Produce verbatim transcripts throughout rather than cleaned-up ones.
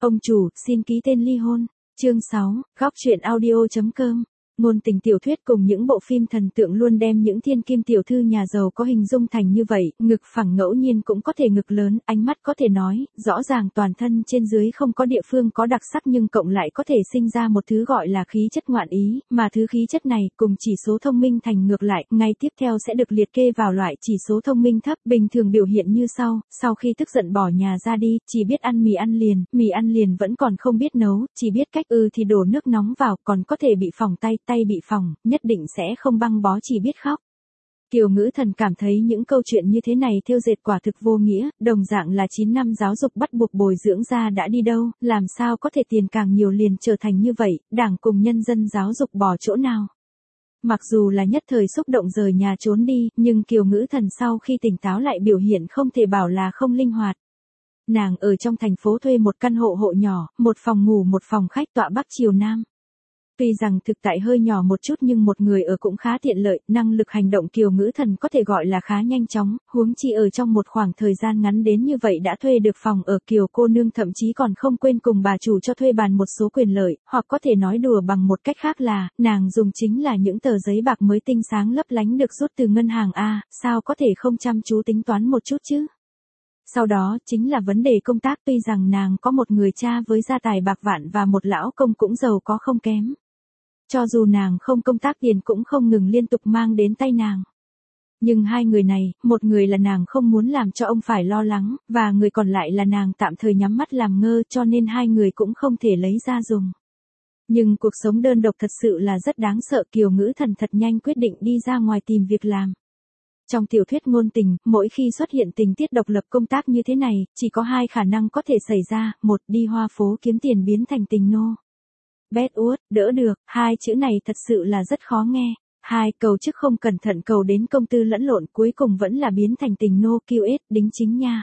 Ông chủ, xin ký tên ly hôn. Chương sáu, góc truyện audio chấm com. Ngôn tình tiểu thuyết cùng những bộ phim thần tượng luôn đem những thiên kim tiểu thư nhà giàu có hình dung thành như vậy, ngực phẳng ngẫu nhiên cũng có thể ngực lớn, ánh mắt có thể nói, rõ ràng toàn thân trên dưới không có địa phương có đặc sắc nhưng cộng lại có thể sinh ra một thứ gọi là khí chất ngoạn ý, mà thứ khí chất này cùng chỉ số thông minh thành ngược lại, ngay tiếp theo sẽ được liệt kê vào loại chỉ số thông minh thấp, bình thường biểu hiện như sau, sau khi tức giận bỏ nhà ra đi, chỉ biết ăn mì ăn liền, mì ăn liền vẫn còn không biết nấu, chỉ biết cách ư thì đổ nước nóng vào, còn có thể bị phỏng tay, tay bị phỏng, nhất định sẽ không băng bó chỉ biết khóc. Kiều Ngữ Thần cảm thấy những câu chuyện như thế này thêu dệt quả thực vô nghĩa, đồng dạng là chín năm giáo dục bắt buộc bồi dưỡng ra đã đi đâu, làm sao có thể tiền càng nhiều liền trở thành như vậy, đảng cùng nhân dân giáo dục bỏ chỗ nào. Mặc dù là nhất thời xúc động rời nhà trốn đi, nhưng Kiều Ngữ Thần sau khi tỉnh táo lại biểu hiện không thể bảo là không linh hoạt. Nàng ở trong thành phố thuê một căn hộ hộ nhỏ, một phòng ngủ một phòng khách tọa bắc chiều nam. Tuy rằng thực tại hơi nhỏ một chút nhưng một người ở cũng khá tiện lợi, năng lực hành động Kiều Ngữ Thần có thể gọi là khá nhanh chóng, huống chi ở trong một khoảng thời gian ngắn đến như vậy đã thuê được phòng ở. Kiều cô nương thậm chí còn không quên cùng bà chủ cho thuê bàn một số quyền lợi, hoặc có thể nói đùa bằng một cách khác là, nàng dùng chính là những tờ giấy bạc mới tinh sáng lấp lánh được rút từ ngân hàng A, sao có thể không chăm chú tính toán một chút chứ. Sau đó, chính là vấn đề công tác, tuy rằng nàng có một người cha với gia tài bạc vạn và một lão công cũng giàu có không kém. Cho dù nàng không công tác tiền cũng không ngừng liên tục mang đến tay nàng. Nhưng hai người này, một người là nàng không muốn làm cho ông phải lo lắng, và người còn lại là nàng tạm thời nhắm mắt làm ngơ cho nên hai người cũng không thể lấy ra dùng. Nhưng cuộc sống đơn độc thật sự là rất đáng sợ. Kiều Ngữ Thần thật nhanh quyết định đi ra ngoài tìm việc làm. Trong tiểu thuyết ngôn tình, mỗi khi xuất hiện tình tiết độc lập công tác như thế này, chỉ có hai khả năng có thể xảy ra, một đi hoa phố kiếm tiền biến thành tình nô. Bét uất, đỡ được, hai chữ này thật sự là rất khó nghe. Hai, cầu chức không cẩn thận cầu đến công tư lẫn lộn cuối cùng vẫn là biến thành tình nô kiu ết, đính chính nha.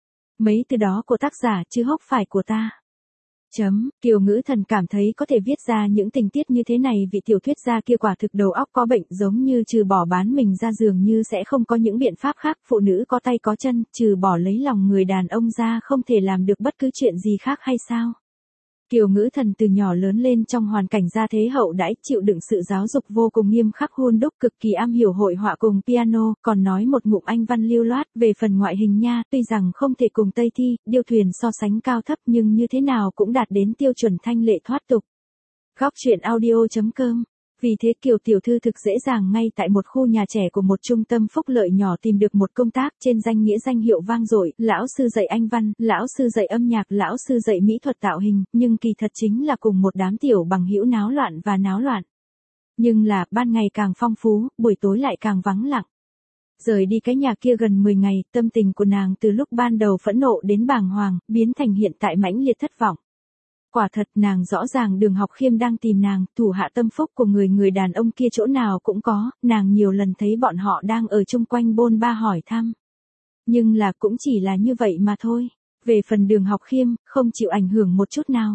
Mấy từ đó của tác giả chứ hốc phải của ta. Chấm, Kiều Ngữ Thần cảm thấy có thể viết ra những tình tiết như thế này vị tiểu thuyết gia kia quả thực đầu óc có bệnh, giống như trừ bỏ bán mình ra dường như sẽ không có những biện pháp khác, phụ nữ có tay có chân, trừ bỏ lấy lòng người đàn ông ra không thể làm được bất cứ chuyện gì khác hay sao. Kiều Ngữ Thần từ nhỏ lớn lên trong hoàn cảnh gia thế hậu đãi, chịu đựng sự giáo dục vô cùng nghiêm khắc hun đúc, cực kỳ am hiểu hội họa cùng piano, còn nói một ngụm Anh văn lưu loát. Về phần ngoại hình nha, tuy rằng không thể cùng Tây Thi, Điêu Thuyền so sánh cao thấp nhưng như thế nào cũng đạt đến tiêu chuẩn thanh lệ thoát tục. Góc truyện audio chấm com. Vì thế Kiều tiểu thư thực dễ dàng ngay tại một khu nhà trẻ của một trung tâm phúc lợi nhỏ tìm được một công tác, trên danh nghĩa danh hiệu vang dội, lão sư dạy Anh văn, lão sư dạy âm nhạc, lão sư dạy mỹ thuật tạo hình, nhưng kỳ thật chính là cùng một đám tiểu bằng hữu náo loạn và náo loạn. Nhưng là, ban ngày càng phong phú, buổi tối lại càng vắng lặng. Rời đi cái nhà kia gần mười ngày, tâm tình của nàng từ lúc ban đầu phẫn nộ đến bàng hoàng, biến thành hiện tại mãnh liệt thất vọng. Quả thật nàng rõ ràng Đường Học Khiêm đang tìm nàng, thủ hạ tâm phúc của người người đàn ông kia chỗ nào cũng có, nàng nhiều lần thấy bọn họ đang ở chung quanh bôn ba hỏi thăm. Nhưng là cũng chỉ là như vậy mà thôi. Về phần Đường Học Khiêm, không chịu ảnh hưởng một chút nào.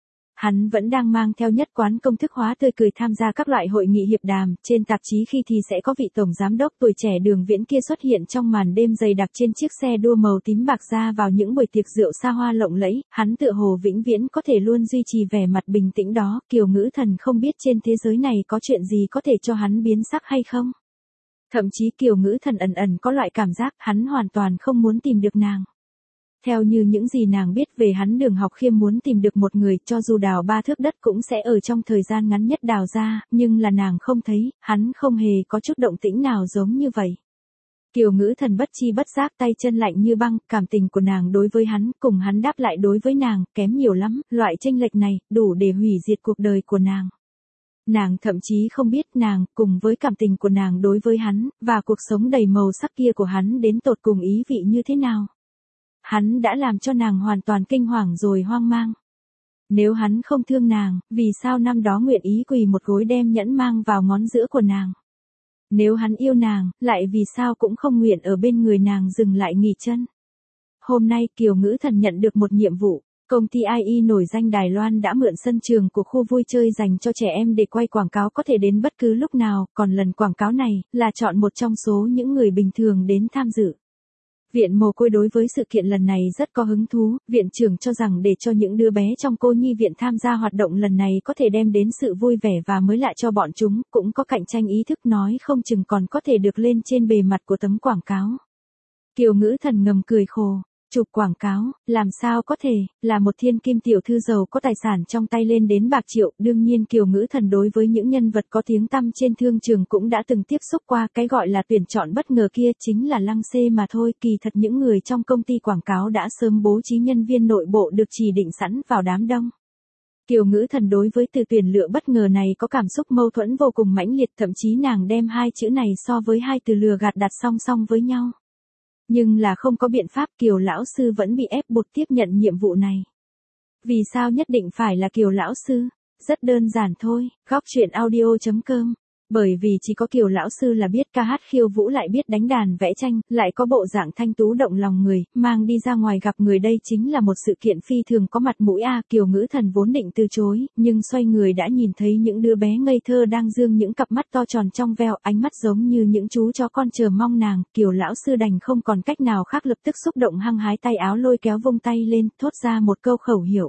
Hắn vẫn đang mang theo nhất quán công thức hóa tươi cười tham gia các loại hội nghị hiệp đàm, trên tạp chí khi thì sẽ có vị tổng giám đốc tuổi trẻ Đường Viễn kia xuất hiện trong màn đêm dày đặc trên chiếc xe đua màu tím bạc ra vào những buổi tiệc rượu xa hoa lộng lẫy, hắn tựa hồ vĩnh viễn có thể luôn duy trì vẻ mặt bình tĩnh đó. Kiều Ngữ Thần không biết trên thế giới này có chuyện gì có thể cho hắn biến sắc hay không. Thậm chí Kiều Ngữ Thần ẩn ẩn có loại cảm giác hắn hoàn toàn không muốn tìm được nàng. Theo như những gì nàng biết về hắn, Đường Học Khiêm muốn tìm được một người, cho dù đào ba thước đất cũng sẽ ở trong thời gian ngắn nhất đào ra, nhưng là nàng không thấy, hắn không hề có chút động tĩnh nào giống như vậy. Kiều Ngữ Thần bất chi bất giác tay chân lạnh như băng, cảm tình của nàng đối với hắn, cùng hắn đáp lại đối với nàng, kém nhiều lắm, loại chênh lệch này, đủ để hủy diệt cuộc đời của nàng. Nàng thậm chí không biết nàng, cùng với cảm tình của nàng đối với hắn, và cuộc sống đầy màu sắc kia của hắn đến tột cùng ý vị như thế nào. Hắn đã làm cho nàng hoàn toàn kinh hoàng rồi hoang mang. Nếu hắn không thương nàng, vì sao năm đó nguyện ý quỳ một gối đem nhẫn mang vào ngón giữa của nàng? Nếu hắn yêu nàng, lại vì sao cũng không nguyện ở bên người nàng dừng lại nghỉ chân? Hôm nay Kiều Ngữ Thần nhận được một nhiệm vụ. Công ty i e nổi danh Đài Loan đã mượn sân trường của khu vui chơi dành cho trẻ em để quay quảng cáo có thể đến bất cứ lúc nào, còn lần quảng cáo này là chọn một trong số những người bình thường đến tham dự. Viện mồ côi đối với sự kiện lần này rất có hứng thú, viện trưởng cho rằng để cho những đứa bé trong cô nhi viện tham gia hoạt động lần này có thể đem đến sự vui vẻ và mới lạ cho bọn chúng, cũng có cạnh tranh ý thức nói không chừng còn có thể được lên trên bề mặt của tấm quảng cáo. Kiều Ngữ Thần ngầm cười khổ. Chụp quảng cáo, làm sao có thể, là một thiên kim tiểu thư giàu có tài sản trong tay lên đến bạc triệu, đương nhiên Kiều Ngữ Thần đối với những nhân vật có tiếng tăm trên thương trường cũng đã từng tiếp xúc qua, cái gọi là tuyển chọn bất ngờ kia chính là lăng xê mà thôi, kỳ thật những người trong công ty quảng cáo đã sớm bố trí nhân viên nội bộ được chỉ định sẵn vào đám đông. Kiều Ngữ Thần đối với từ tuyển lựa bất ngờ này có cảm xúc mâu thuẫn vô cùng mãnh liệt, thậm chí nàng đem hai chữ này so với hai từ lừa gạt đặt song song với nhau. Nhưng là không có biện pháp, Kiều lão sư vẫn bị ép buộc tiếp nhận nhiệm vụ này. Vì sao nhất định phải là Kiều lão sư? Rất đơn giản thôi, góc truyện audio chấm com. Bởi vì chỉ có Kiều lão sư là biết ca hát khiêu vũ lại biết đánh đàn vẽ tranh, lại có bộ dạng thanh tú động lòng người, mang đi ra ngoài gặp người đây chính là một sự kiện phi thường có mặt mũi a. À, Kiều Ngữ Thần vốn định từ chối, nhưng xoay người đã nhìn thấy những đứa bé ngây thơ đang dương những cặp mắt to tròn trong veo, ánh mắt giống như những chú chó con chờ mong nàng, Kiều lão sư đành không còn cách nào khác lập tức xúc động hăng hái tay áo lôi kéo vung tay lên, thốt ra một câu khẩu hiệu.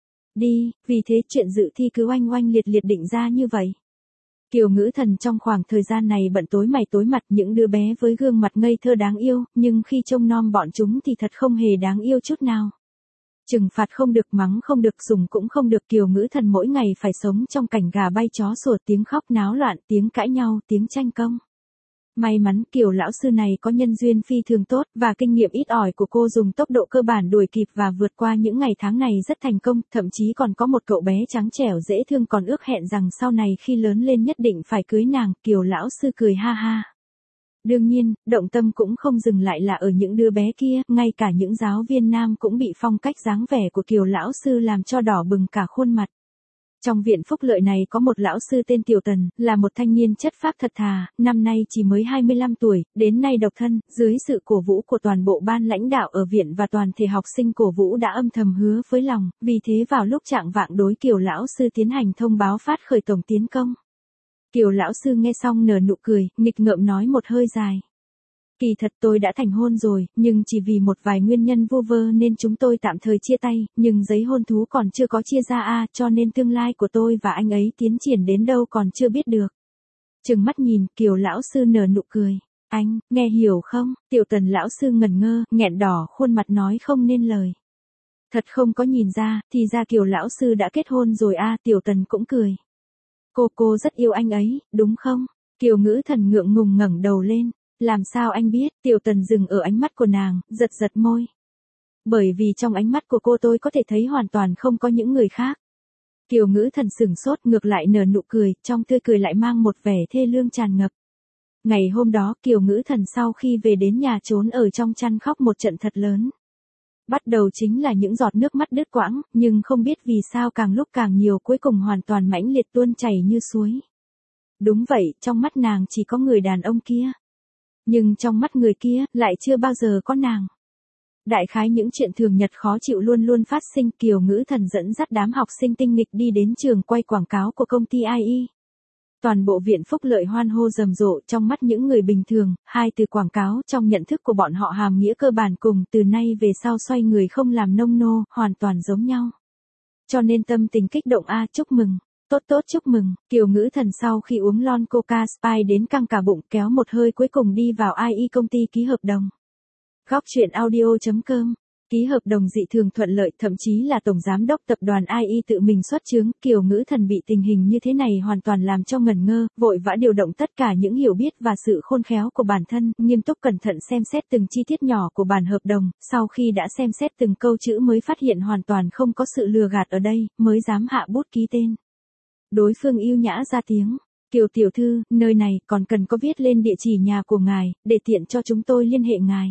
Đi, vì thế chuyện dự thi cứ oanh oanh liệt liệt định ra như vậy. Kiều Ngữ Thần trong khoảng thời gian này bận tối mày tối mặt những đứa bé với gương mặt ngây thơ đáng yêu, nhưng khi trông nom bọn chúng thì thật không hề đáng yêu chút nào. Trừng phạt không được, mắng không được, dùng cũng không được, Kiều Ngữ Thần mỗi ngày phải sống trong cảnh gà bay chó sủa, tiếng khóc náo loạn, tiếng cãi nhau, tiếng tranh công. May mắn Kiều lão sư này có nhân duyên phi thường tốt, và kinh nghiệm ít ỏi của cô dùng tốc độ cơ bản đuổi kịp và vượt qua những ngày tháng này rất thành công, thậm chí còn có một cậu bé trắng trẻo dễ thương còn ước hẹn rằng sau này khi lớn lên nhất định phải cưới nàng, Kiều lão sư cười ha ha. Đương nhiên, động tâm cũng không dừng lại là ở những đứa bé kia, ngay cả những giáo viên nam cũng bị phong cách dáng vẻ của Kiều lão sư làm cho đỏ bừng cả khuôn mặt. Trong viện phúc lợi này có một lão sư tên Tiểu Tần, là một thanh niên chất phác thật thà, năm nay chỉ mới hai mươi lăm tuổi, đến nay độc thân, dưới sự cổ vũ của toàn bộ ban lãnh đạo ở viện và toàn thể học sinh cổ vũ đã âm thầm hứa với lòng, vì thế vào lúc trạng vạng đối Kiều lão sư tiến hành thông báo phát khởi tổng tiến công. Kiều lão sư nghe xong nở nụ cười, nghịch ngợm nói một hơi dài. Kỳ thật tôi đã thành hôn rồi, nhưng chỉ vì một vài nguyên nhân vu vơ nên chúng tôi tạm thời chia tay, nhưng giấy hôn thú còn chưa có chia ra a, à, cho nên tương lai của tôi và anh ấy tiến triển đến đâu còn chưa biết được. Trừng mắt nhìn, Kiều lão sư nở nụ cười. Anh, nghe hiểu không? Tiểu Tần lão sư ngẩn ngơ, nghẹn đỏ khuôn mặt nói không nên lời. Thật không có nhìn ra, thì ra Kiều lão sư đã kết hôn rồi a, à, Tiểu Tần cũng cười. Cô cô rất yêu anh ấy, đúng không? Kiều Ngữ Thần ngượng ngùng ngẩng đầu lên. Làm sao anh biết? Tiểu Tần dừng ở ánh mắt của nàng, giật giật môi. Bởi vì trong ánh mắt của cô tôi có thể thấy hoàn toàn không có những người khác. Kiều Ngữ Thần sửng sốt, ngược lại nở nụ cười, trong tươi cười lại mang một vẻ thê lương tràn ngập. Ngày hôm đó Kiều Ngữ Thần sau khi về đến nhà trốn ở trong chăn khóc một trận thật lớn. Bắt đầu chính là những giọt nước mắt đứt quãng, nhưng không biết vì sao càng lúc càng nhiều, cuối cùng hoàn toàn mãnh liệt tuôn chảy như suối. Đúng vậy, trong mắt nàng chỉ có người đàn ông kia. Nhưng trong mắt người kia, lại chưa bao giờ có nàng. Đại khái những chuyện thường nhật khó chịu luôn luôn phát sinh, Kiều Ngữ Thần dẫn dắt đám học sinh tinh nghịch đi đến trường quay quảng cáo của công ty i e. Toàn bộ viện phúc lợi hoan hô rầm rộ, trong mắt những người bình thường, hai từ quảng cáo trong nhận thức của bọn họ hàm nghĩa cơ bản cùng từ nay về sau xoay người không làm nông nô, hoàn toàn giống nhau. Cho nên tâm tình kích động a, chúc mừng. Tốt tốt chúc mừng, Kiều Ngữ Thần sau khi uống lon Coca Spy đến căng cả bụng, kéo một hơi cuối cùng đi vào i e công ty ký hợp đồng. Góc truyện audio chấm com. Ký hợp đồng dị thường thuận lợi, thậm chí là tổng giám đốc tập đoàn i e tự mình xuất chứng, Kiều Ngữ Thần bị tình hình như thế này hoàn toàn làm cho ngẩn ngơ, vội vã điều động tất cả những hiểu biết và sự khôn khéo của bản thân, nghiêm túc cẩn thận xem xét từng chi tiết nhỏ của bản hợp đồng, sau khi đã xem xét từng câu chữ mới phát hiện hoàn toàn không có sự lừa gạt ở đây, mới dám hạ bút ký tên. Đối phương yêu nhã ra tiếng, Kiều tiểu thư, nơi này còn cần có viết lên địa chỉ nhà của ngài, để tiện cho chúng tôi liên hệ ngài.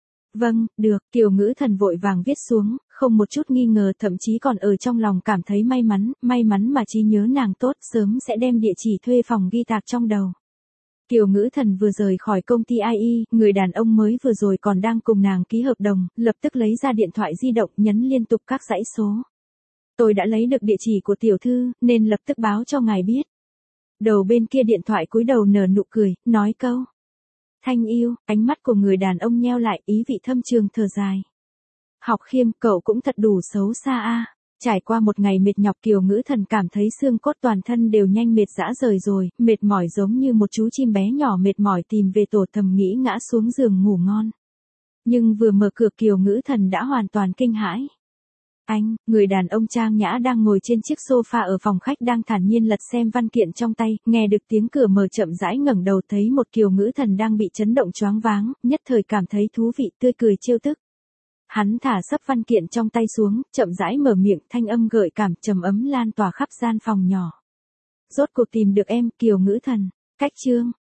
Vâng, được, Kiều Ngữ Thần vội vàng viết xuống, không một chút nghi ngờ, thậm chí còn ở trong lòng cảm thấy may mắn, may mắn mà trí nhớ nàng tốt, sớm sẽ đem địa chỉ thuê phòng ghi tạc trong đầu. Kiều Ngữ Thần vừa rời khỏi công ty i e, người đàn ông mới vừa rồi còn đang cùng nàng ký hợp đồng, lập tức lấy ra điện thoại di động nhấn liên tục các dãy số. Tôi đã lấy được địa chỉ của tiểu thư, nên lập tức báo cho ngài biết. Đầu bên kia điện thoại cúi đầu nở nụ cười, nói câu. Thanh yêu, ánh mắt của người đàn ông nheo lại, ý vị thâm trường thở dài. Học Khiêm, cậu cũng thật đủ xấu xa a. Trải qua một ngày mệt nhọc, Kiều Ngữ Thần cảm thấy xương cốt toàn thân đều nhanh mệt rã rời rồi, mệt mỏi giống như một chú chim bé nhỏ mệt mỏi tìm về tổ, thầm nghĩ ngã xuống giường ngủ ngon. Nhưng vừa mở cửa, Kiều Ngữ Thần đã hoàn toàn kinh hãi. Anh, người đàn ông trang nhã đang ngồi trên chiếc sofa ở phòng khách đang thản nhiên lật xem văn kiện trong tay, nghe được tiếng cửa mở chậm rãi ngẩng đầu thấy một Kiều Ngữ Thần đang bị chấn động choáng váng, nhất thời cảm thấy thú vị, tươi cười trêu tức. Hắn thả sấp văn kiện trong tay xuống, chậm rãi mở miệng, thanh âm gợi cảm trầm ấm lan tỏa khắp gian phòng nhỏ. Rốt cuộc tìm được em, Kiều Ngữ Thần. Cách chương